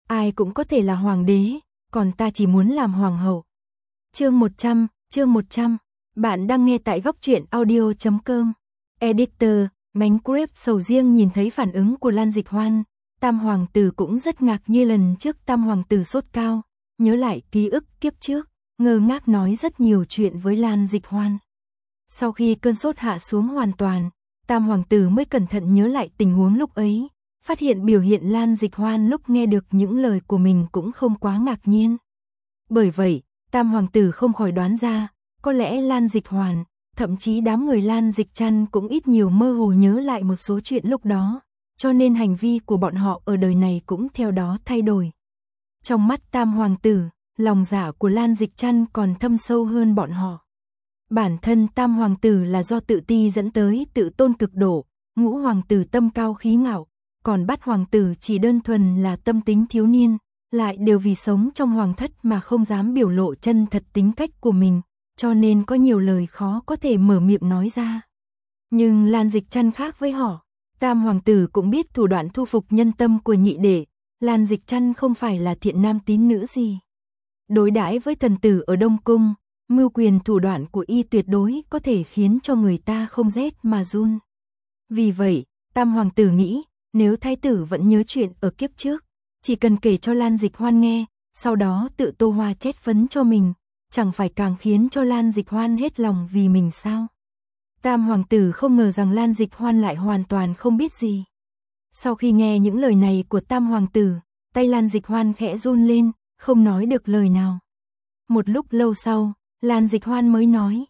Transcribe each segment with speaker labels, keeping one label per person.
Speaker 1: ai cũng có thể là hoàng đế, còn ta chỉ muốn làm hoàng hậu. Chương 100, bạn đang nghe tại góc truyện audio.com. Editor, Minecraft sầu riêng nhìn thấy phản ứng của Lan Dịch Hoan, Tam hoàng tử cũng rất ngạc như lần trước Tam hoàng tử sốt cao, nhớ lại ký ức kiếp trước, ngơ ngác nói rất nhiều chuyện với Lan Dịch Hoan. Sau khi cơn sốt hạ xuống hoàn toàn, Tam hoàng tử mới cẩn thận nhớ lại tình huống lúc ấy, phát hiện biểu hiện Lan Dịch Hoan lúc nghe được những lời của mình cũng không quá ngạc nhiên. Bởi vậy, Tam hoàng tử không khỏi đoán ra, có lẽ Lan Dịch Hoan, thậm chí đám người Lan Dịch Trăn cũng ít nhiều mơ hồ nhớ lại một số chuyện lúc đó, cho nên hành vi của bọn họ ở đời này cũng theo đó thay đổi. Trong mắt Tam hoàng tử, lòng dạ của Lan Dịch Trăn còn thâm sâu hơn bọn họ. Bản thân Tam hoàng tử là do tự ti dẫn tới tự tôn cực độ, Ngũ hoàng tử tâm cao khí ngạo, còn Bát hoàng tử chỉ đơn thuần là tâm tính thiếu niên, lại đều vì sống trong hoàng thất mà không dám biểu lộ chân thật tính cách của mình, cho nên có nhiều lời khó có thể mở miệng nói ra. Nhưng Lan Dịch Trăn khác với họ, Tam hoàng tử cũng biết thủ đoạn thu phục nhân tâm của nhị đệ, Lan Dịch Trăn không phải là thiện nam tín nữ gì. Đối đãi với thần tử ở Đông Cung, mưu quyền thủ đoạn của y tuyệt đối có thể khiến cho người ta không rét mà run. Vì vậy, Tam hoàng tử nghĩ, nếu thái tử vẫn nhớ chuyện ở kiếp trước, chỉ cần kể cho Lan Dịch Hoan nghe, sau đó tự tô hoa chét phấn cho mình, chẳng phải càng khiến cho Lan Dịch Hoan hết lòng vì mình sao? Tam hoàng tử không ngờ rằng Lan Dịch Hoan lại hoàn toàn không biết gì. Sau khi nghe những lời này của Tam hoàng tử, tay Lan Dịch Hoan khẽ run lên, không nói được lời nào. Một lúc lâu sau, Lan Dịch Hoan mới nói,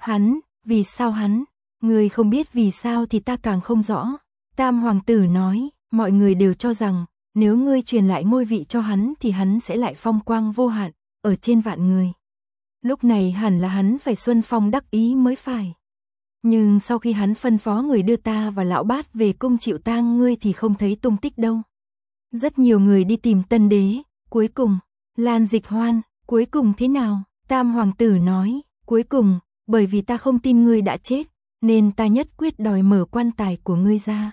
Speaker 1: vì sao hắn, người không biết vì sao thì ta càng không rõ. Tam hoàng tử nói, mọi người đều cho rằng, nếu ngươi truyền lại ngôi vị cho hắn thì hắn sẽ lại phong quang vô hạn, ở trên vạn người. Lúc này hẳn là hắn phải xuân phong đắc ý mới phải. Nhưng sau khi hắn phân phó người đưa ta và lão bát về cung chịu tang ngươi thì không thấy tung tích đâu. Rất nhiều người đi tìm tân đế, cuối cùng, Lan Dịch Hoan, cuối cùng thế nào? Tam hoàng tử nói, cuối cùng, bởi vì ta không tin ngươi đã chết, nên ta nhất quyết đòi mở quan tài của ngươi ra.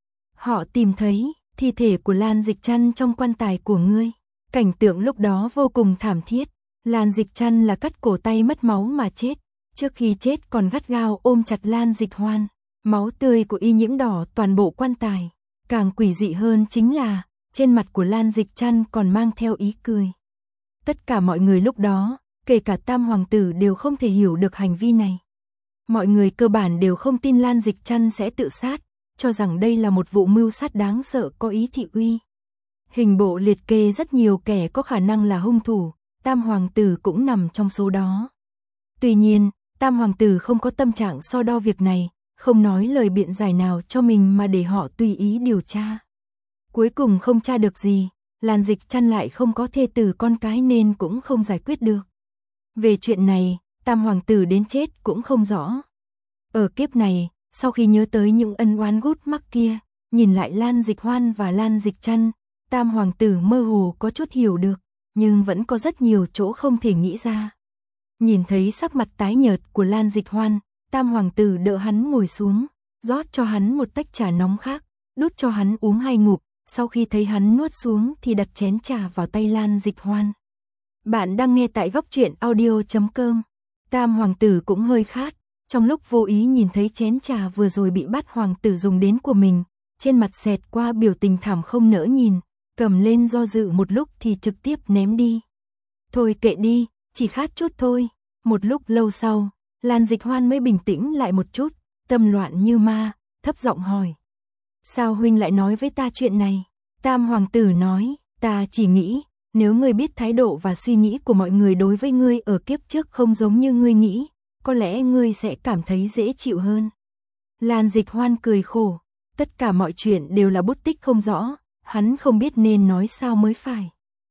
Speaker 1: Họ tìm thấy thi thể của Lan Dịch Trăn trong quan tài của ngươi. Cảnh tượng lúc đó vô cùng thảm thiết. Lan Dịch Trăn là cắt cổ tay mất máu mà chết. Trước khi chết còn gắt gao ôm chặt Lan Dịch Hoan. Máu tươi của y nhiễm đỏ toàn bộ quan tài. Càng quỷ dị hơn chính là, trên mặt của Lan Dịch Trăn còn mang theo ý cười. Tất cả mọi người lúc đó, kể cả Tam hoàng tử đều không thể hiểu được hành vi này. Mọi người cơ bản đều không tin Lan Dịch Trăn sẽ tự sát, cho rằng đây là một vụ mưu sát đáng sợ có ý thị uy. Hình bộ liệt kê rất nhiều kẻ có khả năng là hung thủ, Tam hoàng tử cũng nằm trong số đó. Tuy nhiên, Tam hoàng tử không có tâm trạng so đo việc này, không nói lời biện giải nào cho mình mà để họ tùy ý điều tra. Cuối cùng không tra được gì, Lan Dịch Trăn lại không có thê tử con cái nên cũng không giải quyết được. Về chuyện này, Tam hoàng tử đến chết cũng không rõ. Ở kiếp này, sau khi nhớ tới những ân oán gút mắc kia, nhìn lại Lan Dịch Hoan và Lan Dịch Trăn, Tam hoàng tử mơ hồ có chút hiểu được, nhưng vẫn có rất nhiều chỗ không thể nghĩ ra. Nhìn thấy sắc mặt tái nhợt của Lan Dịch Hoan, Tam hoàng tử đỡ hắn ngồi xuống, rót cho hắn một tách trà nóng khác, đút cho hắn uống 2 ngụm, sau khi thấy hắn nuốt xuống thì đặt chén trà vào tay Lan Dịch Hoan. Bạn đang nghe tại góc truyện audio.com. Tam hoàng tử cũng hơi khát, trong lúc vô ý nhìn thấy chén trà vừa rồi bị Bát hoàng tử dùng đến của mình, trên mặt xẹt qua biểu tình thảm không nỡ nhìn, cầm lên do dự một lúc thì trực tiếp ném đi. Thôi kệ đi, chỉ khát chút thôi. Một lúc lâu sau, Lan Dịch Hoan mới bình tĩnh lại một chút, tâm loạn như ma, thấp giọng hỏi. Sao huynh lại nói với ta chuyện này? Tam hoàng tử nói, ta chỉ nghĩ, nếu ngươi biết thái độ và suy nghĩ của mọi người đối với ngươi ở kiếp trước không giống như ngươi nghĩ, có lẽ ngươi sẽ cảm thấy dễ chịu hơn. Lan Dịch Hoan cười khổ, tất cả mọi chuyện đều là bút tích không rõ, hắn không biết nên nói sao mới phải.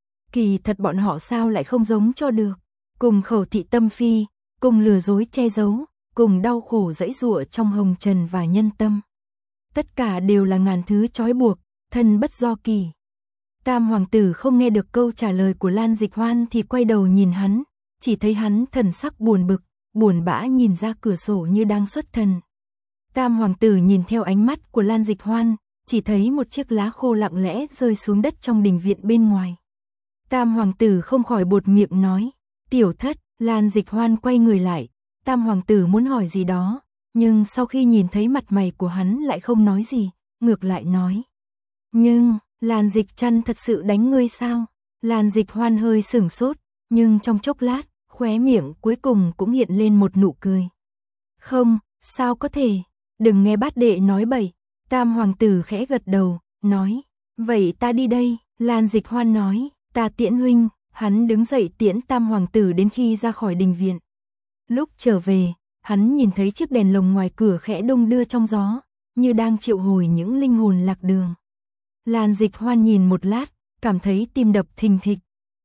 Speaker 1: Kỳ thật bọn họ sao lại không giống cho được, cùng khẩu thị tâm phi, cùng lừa dối che giấu, cùng đau khổ dãy giụa trong hồng trần và nhân tâm. Tất cả đều là ngàn thứ trói buộc, thân bất do kỳ. Tam hoàng tử không nghe được câu trả lời của Lan Dịch Hoan thì quay đầu nhìn hắn, chỉ thấy hắn thần sắc buồn bực, buồn bã nhìn ra cửa sổ như đang xuất thần. Tam hoàng tử nhìn theo ánh mắt của Lan Dịch Hoan, chỉ thấy một chiếc lá khô lặng lẽ rơi xuống đất trong đình viện bên ngoài. Tam hoàng tử không khỏi buột miệng nói, tiểu thất. Lan Dịch Hoan quay người lại, Tam hoàng tử muốn hỏi gì đó, nhưng sau khi nhìn thấy mặt mày của hắn lại không nói gì, ngược lại nói. Nhưng, Lan Dịch Trăn thật sự đánh ngươi sao? Lan Dịch Hoan hơi sửng sốt, nhưng trong chốc lát, khóe miệng cuối cùng cũng hiện lên một nụ cười. Không, sao có thể, đừng nghe bát đệ nói bậy. Tam hoàng tử khẽ gật đầu, nói, vậy ta đi đây. Lan Dịch Hoan nói, ta tiễn huynh. Hắn đứng dậy tiễn Tam hoàng tử đến khi ra khỏi đình viện. Lúc trở về, hắn nhìn thấy chiếc đèn lồng ngoài cửa khẽ đung đưa trong gió, như đang triệu hồi những linh hồn lạc đường. Lan Dịch Hoan nhìn một lát, cảm thấy tim đập thình thịch.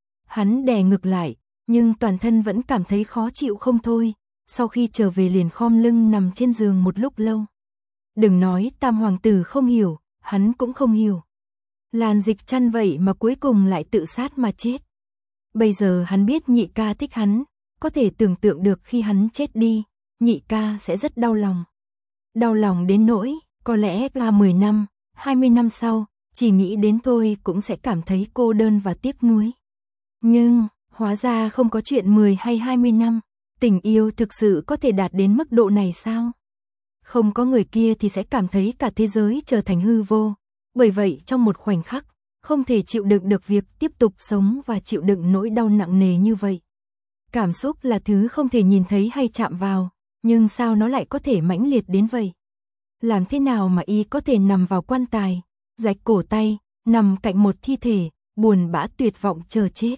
Speaker 1: Hắn đè ngực lại, nhưng toàn thân vẫn cảm thấy khó chịu không thôi, sau khi trở về liền khom lưng nằm trên giường một lúc lâu. Đừng nói Tam hoàng tử không hiểu, hắn cũng không hiểu. Lan Dịch Trăn vậy mà cuối cùng lại tự sát mà chết. Bây giờ hắn biết nhị ca thích hắn, có thể tưởng tượng được khi hắn chết đi, nhị ca sẽ rất đau lòng. Đau lòng đến nỗi, có lẽ là 10 năm, 20 năm sau, chỉ nghĩ đến thôi cũng sẽ cảm thấy cô đơn và tiếc nuối. Nhưng, hóa ra không có chuyện 10 hay 20 năm, tình yêu thực sự có thể đạt đến mức độ này sao? Không có người kia thì sẽ cảm thấy cả thế giới trở thành hư vô, bởi vậy trong một khoảnh khắc, không thể chịu đựng được việc tiếp tục sống và chịu đựng nỗi đau nặng nề như vậy. Cảm xúc là thứ không thể nhìn thấy hay chạm vào, nhưng sao nó lại có thể mãnh liệt đến vậy? Làm thế nào mà y có thể nằm vào quan tài, rạch cổ tay, nằm cạnh một thi thể, buồn bã tuyệt vọng chờ chết?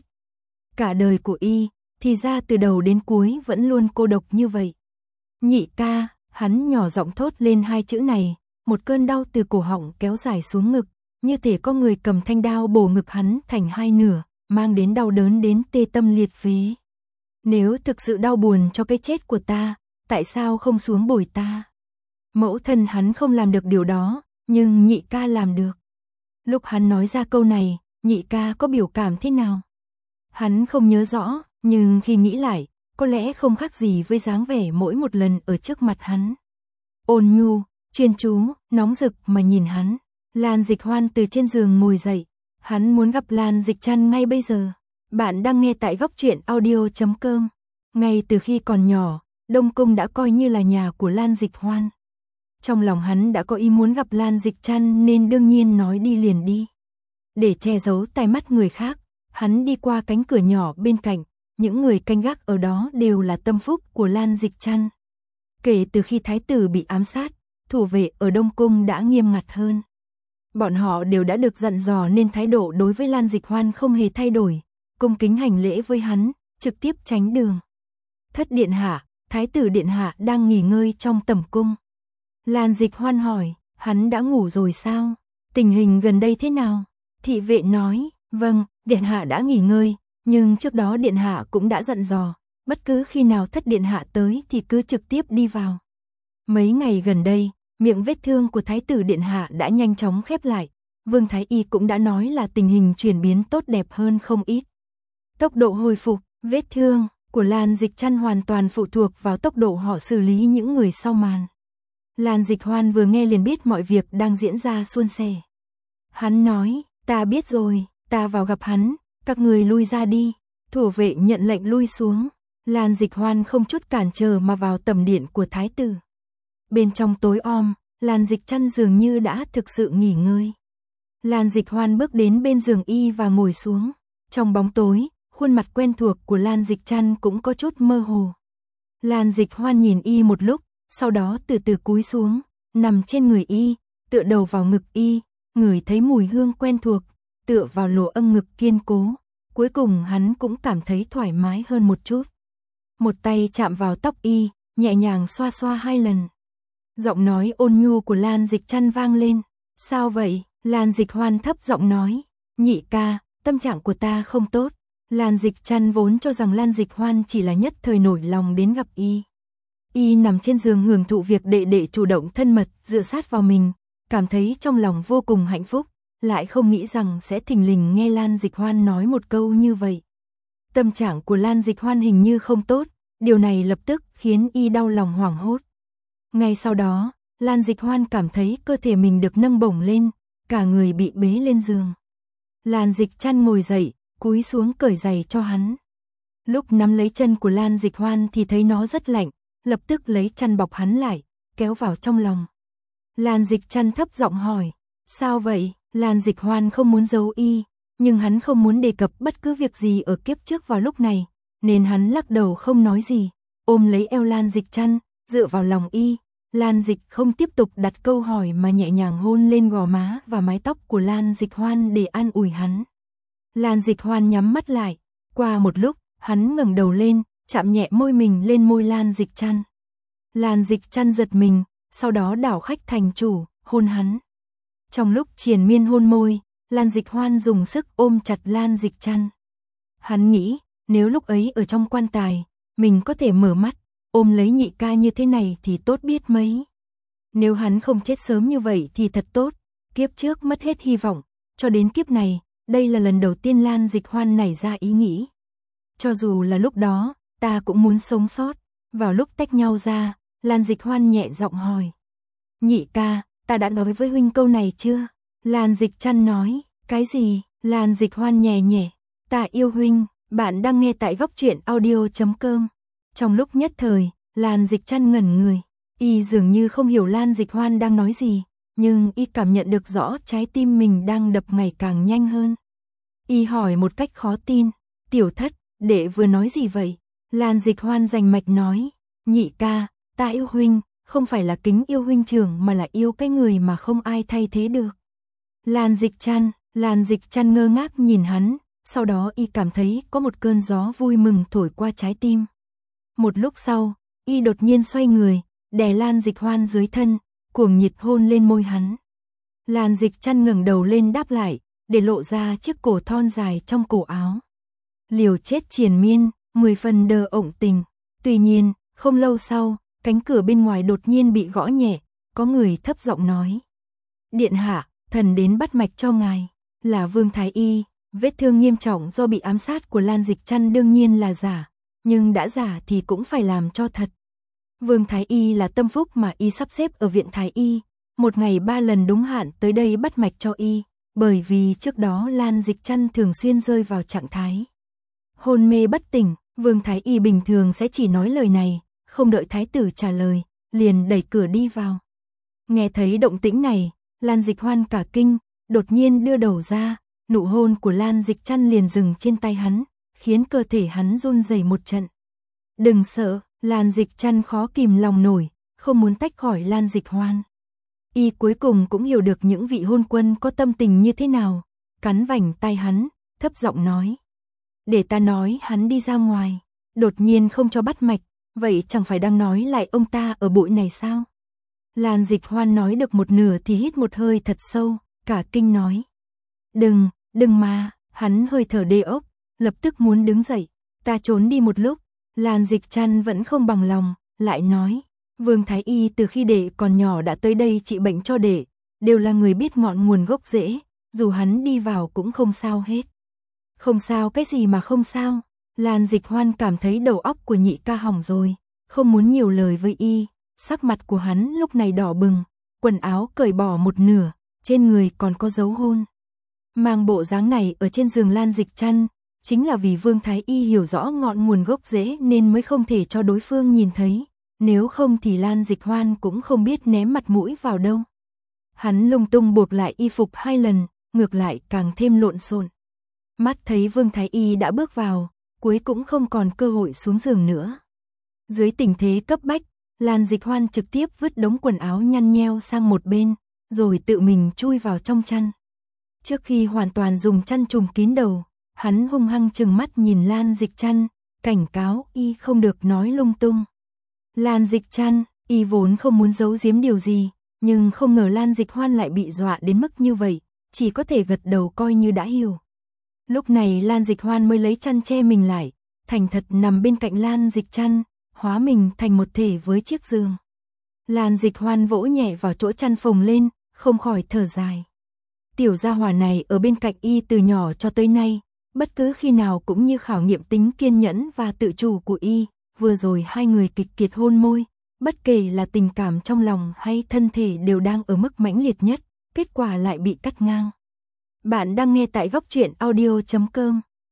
Speaker 1: Cả đời của y, thì ra từ đầu đến cuối vẫn luôn cô độc như vậy. Nhị ca, hắn nhỏ giọng thốt lên hai chữ này, một cơn đau từ cổ họng kéo dài xuống ngực, như thể có người cầm thanh đao bổ ngực hắn thành hai nửa, mang đến đau đớn đến tê tâm liệt phế. Nếu thực sự đau buồn cho cái chết của ta, tại sao không xuống bồi ta? Mẫu thân hắn không làm được điều đó, nhưng nhị ca làm được. Lúc hắn nói ra câu này, nhị ca có biểu cảm thế nào? Hắn không nhớ rõ, nhưng khi nghĩ lại, có lẽ không khác gì với dáng vẻ mỗi một lần ở trước mặt hắn. Ôn nhu, chuyên chú, nóng rực mà nhìn hắn. Lan Dịch Hoan từ trên giường ngồi dậy, hắn muốn gặp Lan Dịch Trăn ngay bây giờ. Bạn đang nghe tại góc truyện audio.com. Ngay từ khi còn nhỏ, Đông Cung đã coi như là nhà của Lan Dịch Hoan. Trong lòng hắn đã có ý muốn gặp Lan Dịch Trăn nên đương nhiên nói đi liền đi. Để che giấu tai mắt người khác, hắn đi qua cánh cửa nhỏ bên cạnh, những người canh gác ở đó đều là tâm phúc của Lan Dịch Trăn. Kể từ khi thái tử bị ám sát, thủ vệ ở Đông Cung đã nghiêm ngặt hơn. Bọn họ đều đã được dặn dò nên thái độ đối với Lan Dịch Hoan không hề thay đổi, cung kính hành lễ với hắn, trực tiếp tránh đường. Thất điện hạ, thái tử điện hạ đang nghỉ ngơi trong tẩm cung. Lan Dịch Hoan hỏi, hắn đã ngủ rồi sao? Tình hình gần đây thế nào? Thị vệ nói, vâng, điện hạ đã nghỉ ngơi, nhưng trước đó điện hạ cũng đã dặn dò, bất cứ khi nào thất điện hạ tới thì cứ trực tiếp đi vào. Mấy ngày gần đây, miệng vết thương của thái tử điện hạ đã nhanh chóng khép lại, Vương Thái Y cũng đã nói là tình hình chuyển biến tốt đẹp hơn không ít. Tốc độ hồi phục, vết thương của Lan Dịch Trăn hoàn toàn phụ thuộc vào tốc độ họ xử lý những người sau màn. Lan Dịch Hoan vừa nghe liền biết mọi việc đang diễn ra suôn sẻ. Hắn nói, ta biết rồi, ta vào gặp hắn, các người lui ra đi. Thủ vệ nhận lệnh lui xuống. Lan Dịch Hoan không chút cản trở mà vào tẩm điện của thái tử. Bên trong tối om, Lan Dịch Trăn dường như đã thực sự nghỉ ngơi. Lan Dịch Hoan bước đến bên giường y và ngồi xuống. Trong bóng tối, khuôn mặt quen thuộc của Lan Dịch Trăn cũng có chút mơ hồ. Lan Dịch Hoan nhìn y một lúc, sau đó từ từ cúi xuống, nằm trên người y, tựa đầu vào ngực y, ngửi thấy mùi hương quen thuộc, tựa vào lỗ âm ngực kiên cố. Cuối cùng hắn cũng cảm thấy thoải mái hơn một chút. Một tay chạm vào tóc y, nhẹ nhàng xoa xoa 2 lần. Giọng nói ôn nhu của Lan Dịch Trăn vang lên. Sao vậy? Lan Dịch Hoan thấp giọng nói. Nhị ca, tâm trạng của ta không tốt. Lan Dịch Trăn vốn cho rằng Lan Dịch Hoan chỉ là nhất thời nổi lòng đến gặp y. Y nằm trên giường hưởng thụ việc đệ đệ chủ động thân mật dựa sát vào mình, cảm thấy trong lòng vô cùng hạnh phúc, lại không nghĩ rằng sẽ thình lình nghe Lan Dịch Hoan nói một câu như vậy. Tâm trạng của Lan Dịch Hoan hình như không tốt, điều này lập tức khiến y đau lòng hoảng hốt. Ngay sau đó, Lan Dịch Hoan cảm thấy cơ thể mình được nâng bổng lên, cả người bị bế lên giường. Lan Dịch Trăn ngồi dậy, cúi xuống cởi giày cho hắn. Lúc nắm lấy chân của Lan Dịch Hoan thì thấy nó rất lạnh, lập tức lấy chăn bọc hắn lại, kéo vào trong lòng. Lan Dịch Chăn thấp giọng hỏi, sao vậy? Lan Dịch Hoan không muốn giấu y, nhưng hắn không muốn đề cập bất cứ việc gì ở kiếp trước vào lúc này, nên hắn lắc đầu không nói gì, ôm lấy eo Lan Dịch Chăn, dựa vào lòng y. Lan Dịch không tiếp tục đặt câu hỏi mà nhẹ nhàng hôn lên gò má và mái tóc của Lan Dịch Hoan để an ủi hắn. Lan Dịch Hoan nhắm mắt lại, qua một lúc, hắn ngẩng đầu lên, chạm nhẹ môi mình lên môi Lan Dịch Chăn. Lan Dịch Chăn giật mình, sau đó đảo khách thành chủ, hôn hắn. Trong lúc triền miên hôn môi, Lan Dịch Hoan dùng sức ôm chặt Lan Dịch Chăn. Hắn nghĩ, nếu lúc ấy ở trong quan tài, mình có thể mở mắt, ôm lấy nhị ca như thế này thì tốt biết mấy. Nếu hắn không chết sớm như vậy thì thật tốt, kiếp trước mất hết hy vọng, cho đến kiếp này, đây là lần đầu tiên Lan Dịch Hoan nảy ra ý nghĩ. Cho dù là lúc đó, ta cũng muốn sống sót. Vào lúc tách nhau ra, Lan Dịch Hoan nhẹ giọng hỏi. Nhị ca, ta đã nói với huynh câu này chưa? Lan Dịch Chăn nói, cái gì? Lan Dịch Hoan nhẹ nhẹ, ta yêu huynh. Bạn đang nghe tại góc truyện audio.com. Trong lúc nhất thời, Lan Dịch Chăn ngẩn người. Y dường như không hiểu Lan Dịch Hoan đang nói gì, nhưng y cảm nhận được rõ trái tim mình đang đập ngày càng nhanh hơn. Y hỏi một cách khó tin, tiểu thất, đệ vừa nói gì vậy? Lan Dịch Hoan rành mạch nói, nhị ca, ta yêu huynh, không phải là kính yêu huynh trưởng mà là yêu cái người mà không ai thay thế được. Lan Dịch Chăn ngơ ngác nhìn hắn, sau đó y cảm thấy có một cơn gió vui mừng thổi qua trái tim. Một lúc sau, y đột nhiên xoay người, đè Lan Dịch Hoan dưới thân, cuồng nhiệt hôn lên môi hắn. Lan Dịch Chăn ngẩng đầu lên đáp lại, để lộ ra chiếc cổ thon dài trong cổ áo. Liều chết triền miên, 10 phần đờ ổng tình. Tuy nhiên, không lâu sau, cánh cửa bên ngoài đột nhiên bị gõ nhẹ, có người thấp giọng nói. Điện hạ, thần đến bắt mạch cho ngài, là Vương Thái Y. Vết thương nghiêm trọng do bị ám sát của Lan Dịch Chăn đương nhiên là giả, nhưng đã giả thì cũng phải làm cho thật. Vương Thái Y là tâm phúc mà y sắp xếp ở viện Thái Y, một ngày 3 lần đúng hạn tới đây bắt mạch cho y, bởi vì trước đó Lan Dịch Chăn thường xuyên rơi vào trạng thái hôn mê bất tỉnh. Vương Thái Y bình thường sẽ chỉ nói lời này, không đợi thái tử trả lời, liền đẩy cửa đi vào. Nghe thấy động tĩnh này, Lan Dịch Hoan cả kinh, đột nhiên đưa đầu ra, nụ hôn của Lan Dịch Chăn liền dừng trên tay hắn, khiến cơ thể hắn run rẩy một trận. Đừng sợ, Lan Dịch Chăn khó kìm lòng nổi, không muốn tách khỏi Lan Dịch Hoan. Y cuối cùng cũng hiểu được những vị hôn quân có tâm tình như thế nào, cắn vành tay hắn, thấp giọng nói. Để ta nói hắn đi ra ngoài, đột nhiên không cho bắt mạch, vậy chẳng phải đang nói lại ông ta ở bụi này sao? Lan Dịch Hoan nói được một nửa thì hít một hơi thật sâu, cả kinh nói. Đừng mà, hắn hơi thở đê ốc, lập tức muốn đứng dậy, ta trốn đi một lúc. Lan Dịch Chăn vẫn không bằng lòng, lại nói. Vương Thái Y từ khi đệ còn nhỏ đã tới đây trị bệnh cho đệ, đều là người biết ngọn nguồn gốc rễ, dù hắn đi vào cũng không sao hết. Không sao cái gì mà không sao? Lan Dịch Hoan cảm thấy đầu óc của nhị ca hỏng rồi, không muốn nhiều lời với y, sắc mặt của hắn lúc này đỏ bừng, quần áo cởi bỏ một nửa, trên người còn có dấu hôn. Mang bộ dáng này ở trên giường Lan Dịch Chăn, chính là vì Vương Thái Y hiểu rõ ngọn nguồn gốc rễ nên mới không thể cho đối phương nhìn thấy, nếu không thì Lan Dịch Hoan cũng không biết ném mặt mũi vào đâu. Hắn lung tung buộc lại y phục 2 lần, ngược lại càng thêm lộn xộn. Mắt thấy Vương Thái Y đã bước vào, cuối cũng không còn cơ hội xuống giường nữa. Dưới tình thế cấp bách, Lan Dịch Hoan trực tiếp vứt đống quần áo nhăn nheo sang một bên, rồi tự mình chui vào trong chăn. Trước khi hoàn toàn dùng chăn trùm kín đầu, hắn hung hăng trừng mắt nhìn Lan Dịch Chăn, cảnh cáo y không được nói lung tung. Lan Dịch Chăn, y vốn không muốn giấu giếm điều gì, nhưng không ngờ Lan Dịch Hoan lại bị dọa đến mức như vậy, chỉ có thể gật đầu coi như đã hiểu. Lúc này Lan Dịch Hoan mới lấy chăn che mình lại, thành thật nằm bên cạnh Lan Dịch Chăn, hóa mình thành một thể với chiếc giường. Lan Dịch Hoan vỗ nhẹ vào chỗ chăn phồng lên, không khỏi thở dài. Tiểu gia hỏa này ở bên cạnh y từ nhỏ cho tới nay, bất cứ khi nào cũng như khảo nghiệm tính kiên nhẫn và tự chủ của y. Vừa rồi hai người kịch kiệt hôn môi, bất kể là tình cảm trong lòng hay thân thể đều đang ở mức mãnh liệt nhất, kết quả lại bị cắt ngang. Bạn đang nghe tại góc truyện audio.com.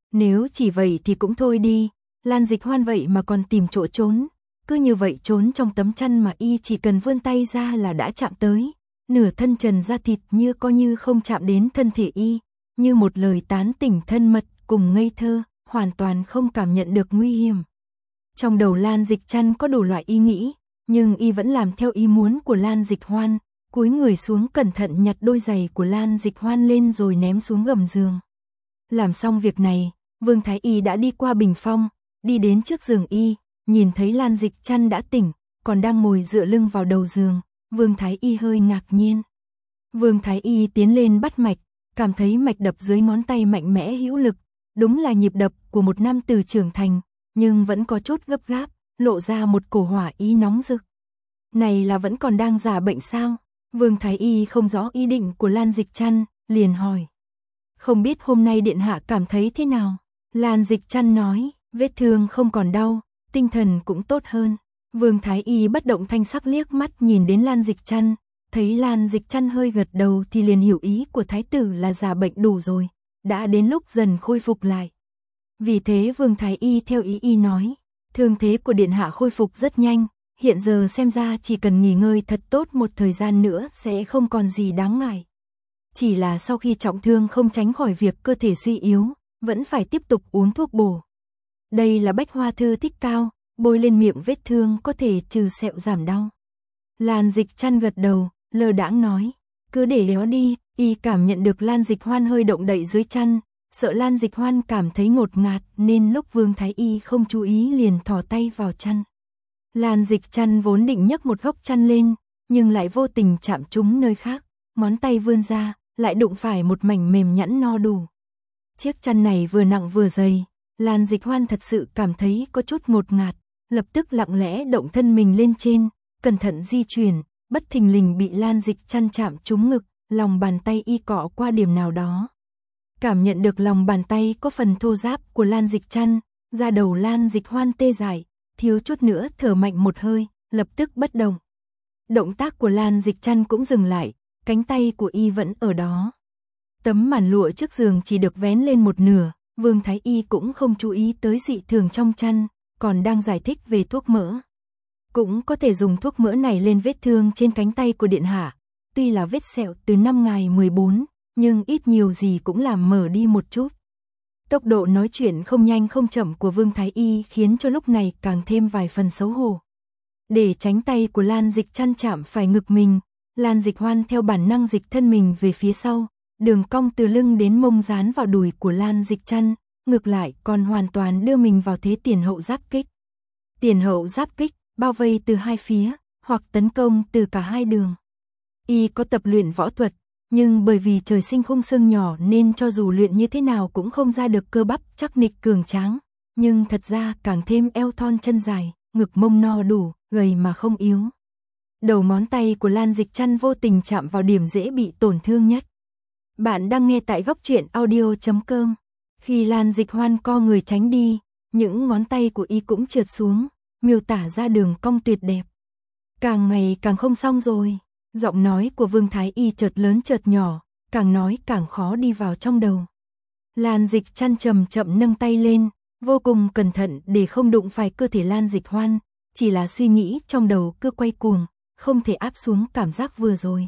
Speaker 1: Nếu chỉ vậy thì cũng thôi đi, Lan Dịch Hoan vậy mà còn tìm chỗ trốn, cứ như vậy trốn trong tấm chăn mà y chỉ cần vươn tay ra là đã chạm tới, nửa thân trần da thịt như coi như không chạm đến thân thể y, như một lời tán tỉnh thân mật cùng ngây thơ, hoàn toàn không cảm nhận được nguy hiểm. Trong đầu Lan Dịch Trăn có đủ loại ý nghĩ, nhưng y vẫn làm theo ý muốn của Lan Dịch Hoan, cúi người xuống cẩn thận nhặt đôi giày của Lan Dịch Hoan lên rồi ném xuống gầm giường. Làm xong việc này, Vương Thái Y đã đi qua bình phong, đi đến trước giường y, nhìn thấy Lan Dịch Trăn đã tỉnh, còn đang ngồi dựa lưng vào đầu giường, Vương Thái Y hơi ngạc nhiên. Vương Thái Y tiến lên bắt mạch, cảm thấy mạch đập dưới ngón tay mạnh mẽ hữu lực, đúng là nhịp đập của một nam tử trưởng thành, nhưng vẫn có chút gấp gáp, lộ ra một cổ hỏa ý nóng rực. Này là vẫn còn đang giả bệnh sao? Vương Thái Y không rõ ý định của Lan Dịch Trăn, liền hỏi. Không biết hôm nay điện hạ cảm thấy thế nào? Lan Dịch Trăn nói, vết thương không còn đau, tinh thần cũng tốt hơn. Vương Thái Y bất động thanh sắc liếc mắt nhìn đến Lan Dịch Trăn, thấy Lan Dịch Trăn hơi gật đầu thì liền hiểu ý của thái tử là giả bệnh đủ rồi, đã đến lúc dần khôi phục lại. Vì thế Vương Thái Y theo ý y nói, thương thế của điện hạ khôi phục rất nhanh, hiện giờ xem ra chỉ cần nghỉ ngơi thật tốt một thời gian nữa sẽ không còn gì đáng ngại. Chỉ là sau khi trọng thương không tránh khỏi việc cơ thể suy yếu, vẫn phải tiếp tục uống thuốc bổ. Đây là bách hoa thư thích cao, bôi lên miệng vết thương có thể trừ sẹo giảm đau. Lan Dịch Trăn gật đầu, lơ đãng nói, cứ để đó đi. Y cảm nhận được Lan Dịch Hoan hơi động đậy dưới chăn, sợ Lan Dịch Hoan cảm thấy ngột ngạt nên lúc Vương Thái Y không chú ý liền thò tay vào chăn. Lan Dịch Trăn vốn định nhấc một góc chăn lên, nhưng lại vô tình chạm trúng nơi khác, ngón tay vươn ra, lại đụng phải một mảnh mềm nhẵn no đủ. Chiếc chăn này vừa nặng vừa dày, Lan Dịch Hoan thật sự cảm thấy có chút ngột ngạt, lập tức lặng lẽ động thân mình lên trên, cẩn thận di chuyển, bất thình lình bị Lan Dịch Trăn chạm trúng ngực, lòng bàn tay y cọ qua điểm nào đó. Cảm nhận được lòng bàn tay có phần thô ráp của Lan Dịch Trăn, da đầu Lan Dịch Hoan tê dại, thiếu chút nữa thở mạnh một hơi, lập tức bất động. Động tác của Lan Dịch Trăn cũng dừng lại, cánh tay của y vẫn ở đó. Tấm màn lụa trước giường chỉ được vén lên một nửa, Vương Thái Y cũng không chú ý tới dị thường trong chăn, còn đang giải thích về thuốc mỡ. Cũng có thể dùng thuốc mỡ này lên vết thương trên cánh tay của điện hạ. Tuy là vết sẹo từ 5 ngày 14, nhưng ít nhiều gì cũng làm mở đi một chút. Tốc độ nói chuyện không nhanh không chậm của Vương Thái Y khiến cho lúc này càng thêm vài phần xấu hổ. Để tránh tay của Lan Dịch Trăn chạm phải ngực mình, Lan Dịch Hoan theo bản năng dịch thân mình về phía sau, đường cong từ lưng đến mông dán vào đùi của Lan Dịch Trăn, ngược lại còn hoàn toàn đưa mình vào thế tiền hậu giáp kích. Tiền hậu giáp kích, bao vây từ hai phía, hoặc tấn công từ cả hai đường. Y có tập luyện võ thuật, nhưng bởi vì trời sinh khung xương nhỏ nên cho dù luyện như thế nào cũng không ra được cơ bắp chắc nịch cường tráng, nhưng thật ra càng thêm eo thon chân dài, ngực mông no đủ, gầy mà không yếu. Đầu ngón tay của Lan Dịch Trăn vô tình chạm vào điểm dễ bị tổn thương nhất. Bạn đang nghe tại góc truyện audio.com. Khi Lan Dịch Hoan co người tránh đi, những ngón tay của y cũng trượt xuống, miêu tả ra đường cong tuyệt đẹp. Càng ngày càng không xong rồi. Giọng nói của Vương Thái Y chợt lớn chợt nhỏ, càng nói càng khó đi vào trong đầu. Lan Dịch Trăn chậm chậm nâng tay lên, vô cùng cẩn thận để không đụng phải cơ thể Lan Dịch Hoan, chỉ là suy nghĩ trong đầu cứ quay cuồng, không thể áp xuống cảm giác vừa rồi.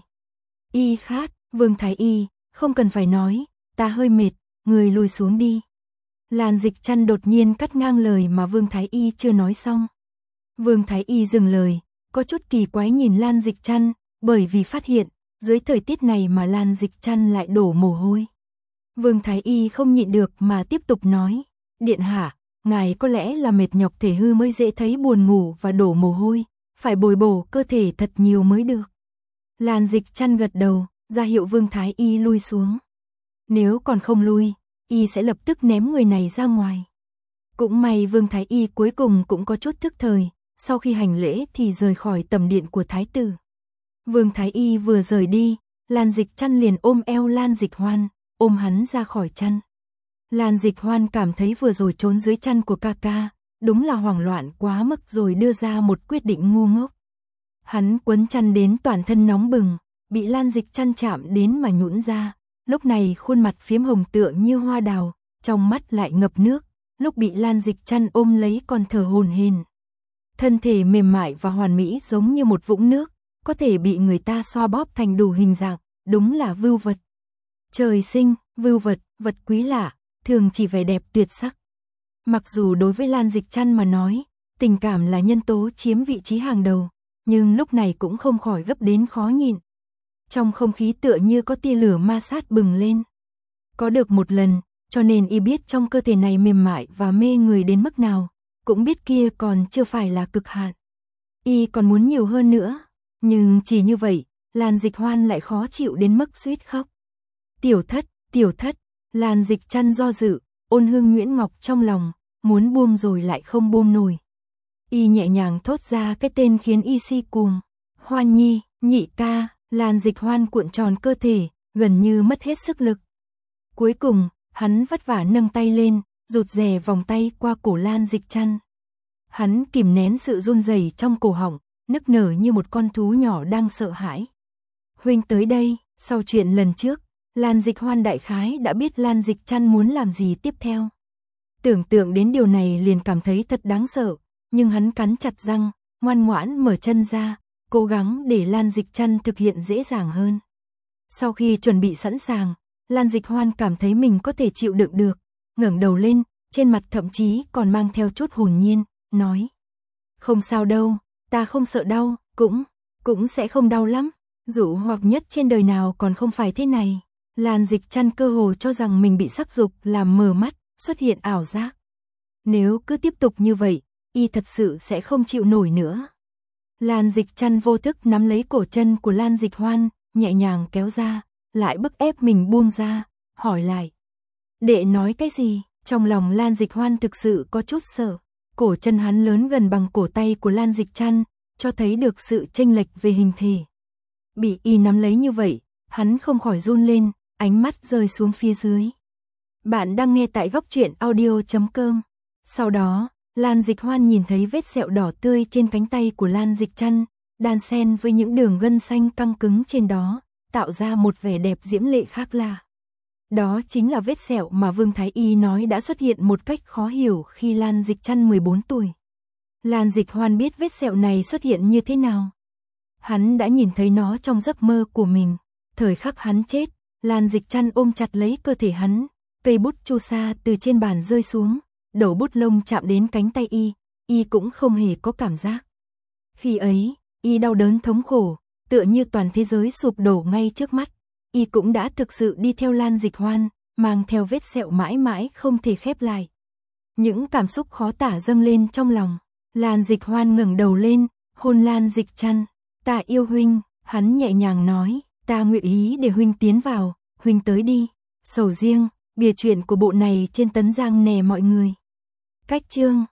Speaker 1: Y khát, Vương Thái Y, không cần phải nói, ta hơi mệt, người lùi xuống đi. Lan Dịch Trăn đột nhiên cắt ngang lời mà Vương Thái Y chưa nói xong. Vương Thái Y dừng lời, có chút kỳ quái nhìn Lan Dịch Trăn, bởi vì phát hiện, dưới thời tiết này mà Lan Dịch Trăn lại đổ mồ hôi. Vương Thái Y không nhịn được mà tiếp tục nói, điện hạ, ngài có lẽ là mệt nhọc thể hư mới dễ thấy buồn ngủ và đổ mồ hôi, phải bồi bổ cơ thể thật nhiều mới được. Lan Dịch Trăn gật đầu, ra hiệu Vương Thái Y lui xuống. Nếu còn không lui, y sẽ lập tức ném người này ra ngoài. Cũng may Vương Thái Y cuối cùng cũng có chút thức thời, sau khi hành lễ thì rời khỏi tầm điện của thái tử. Vương Thái Y vừa rời đi, Lan Dịch Trăn liền ôm eo Lan Dịch Hoan, ôm hắn ra khỏi chăn. Lan Dịch Hoan cảm thấy vừa rồi trốn dưới chăn của ca ca, đúng là hoảng loạn quá mức rồi đưa ra một quyết định ngu ngốc. Hắn quấn chăn đến toàn thân nóng bừng, bị Lan Dịch Trăn chạm đến mà nhũn ra, lúc này khuôn mặt phiếm hồng tựa như hoa đào, trong mắt lại ngập nước, lúc bị Lan Dịch Trăn ôm lấy còn thở hổn hển. Thân thể mềm mại và hoàn mỹ giống như một vũng nước, có thể bị người ta xoa bóp thành đủ hình dạng, đúng là vưu vật. Trời sinh, vưu vật, vật quý lạ, thường chỉ vẻ đẹp tuyệt sắc. Mặc dù đối với Lan Dịch Trăn mà nói, tình cảm là nhân tố chiếm vị trí hàng đầu, nhưng lúc này cũng không khỏi gấp đến khó nhịn. Trong không khí tựa như có tia lửa ma sát bừng lên. Có được một lần, cho nên y biết trong cơ thể này mềm mại và mê người đến mức nào, cũng biết kia còn chưa phải là cực hạn. Y còn muốn nhiều hơn nữa, nhưng chỉ như vậy, Lan Dịch Hoan lại khó chịu đến mức suýt khóc. Tiểu thất, Lan Dịch Trăn do dự, ôn hương Nguyễn Ngọc trong lòng, muốn buông rồi lại không buông nổi. Y nhẹ nhàng thốt ra cái tên khiến y si cuồng. Hoan nhi, nhị ca. Lan Dịch Hoan cuộn tròn cơ thể, gần như mất hết sức lực. Cuối cùng, hắn vất vả nâng tay lên, rụt rè vòng tay qua cổ Lan Dịch Trăn. Hắn kìm nén sự run rẩy trong cổ họng, nức nở như một con thú nhỏ đang sợ hãi. Huynh tới đây, sau chuyện lần trước, Lan Dịch Hoan đại khái đã biết Lan Dịch Trăn muốn làm gì tiếp theo. Tưởng tượng đến điều này liền cảm thấy thật đáng sợ, nhưng hắn cắn chặt răng, ngoan ngoãn mở chân ra, cố gắng để Lan Dịch Trăn thực hiện dễ dàng hơn. Sau khi chuẩn bị sẵn sàng, Lan Dịch Hoan cảm thấy mình có thể chịu đựng được, ngẩng đầu lên, trên mặt thậm chí còn mang theo chút hồn nhiên, nói: "Không sao đâu, ta không sợ đau, cũng sẽ không đau lắm, dụ hoặc nhất trên đời nào còn không phải thế này." Lan Dịch Trăn cơ hồ cho rằng mình bị sắc dục làm mờ mắt, xuất hiện ảo giác. Nếu cứ tiếp tục như vậy, y thật sự sẽ không chịu nổi nữa. Lan Dịch Trăn vô thức nắm lấy cổ chân của Lan Dịch Hoan, nhẹ nhàng kéo ra, lại bức ép mình buông ra, hỏi lại: "Đệ nói cái gì?" Trong lòng Lan Dịch Hoan thực sự có chút sợ. Cổ chân hắn lớn gần bằng cổ tay của Lan Dịch Trăn, cho thấy được sự chênh lệch về hình thể. Bị y nắm lấy như vậy, hắn không khỏi run lên, ánh mắt rơi xuống phía dưới. Bạn đang nghe tại góc truyện audio.com. Sau đó, Lan Dịch Hoan nhìn thấy vết sẹo đỏ tươi trên cánh tay của Lan Dịch Trăn, đan xen với những đường gân xanh căng cứng trên đó, tạo ra một vẻ đẹp diễm lệ khác lạ. Đó chính là vết sẹo mà Vương Thái Y nói đã xuất hiện một cách khó hiểu khi Lan Dịch Trăn 14 tuổi. Lan Dịch Hoan biết vết sẹo này xuất hiện như thế nào. Hắn đã nhìn thấy nó trong giấc mơ của mình. Thời khắc hắn chết, Lan Dịch Trăn ôm chặt lấy cơ thể hắn, cây bút chu sa từ trên bàn rơi xuống, đầu bút lông chạm đến cánh tay y cũng không hề có cảm giác. Khi ấy, y đau đớn thống khổ, tựa như toàn thế giới sụp đổ ngay trước mắt. Y cũng đã thực sự đi theo Lan Dịch Hoan, mang theo vết sẹo mãi mãi không thể khép lại. Những cảm xúc khó tả dâng lên trong lòng. Lan Dịch Hoan ngẩng đầu lên, hôn Lan Dịch Trăn. "Ta yêu huynh." Hắn nhẹ nhàng nói, "Ta nguyện ý để huynh tiến vào, huynh tới đi." Sầu riêng, bìa truyện của bộ này trên Tấn Giang nè mọi người. Cách chương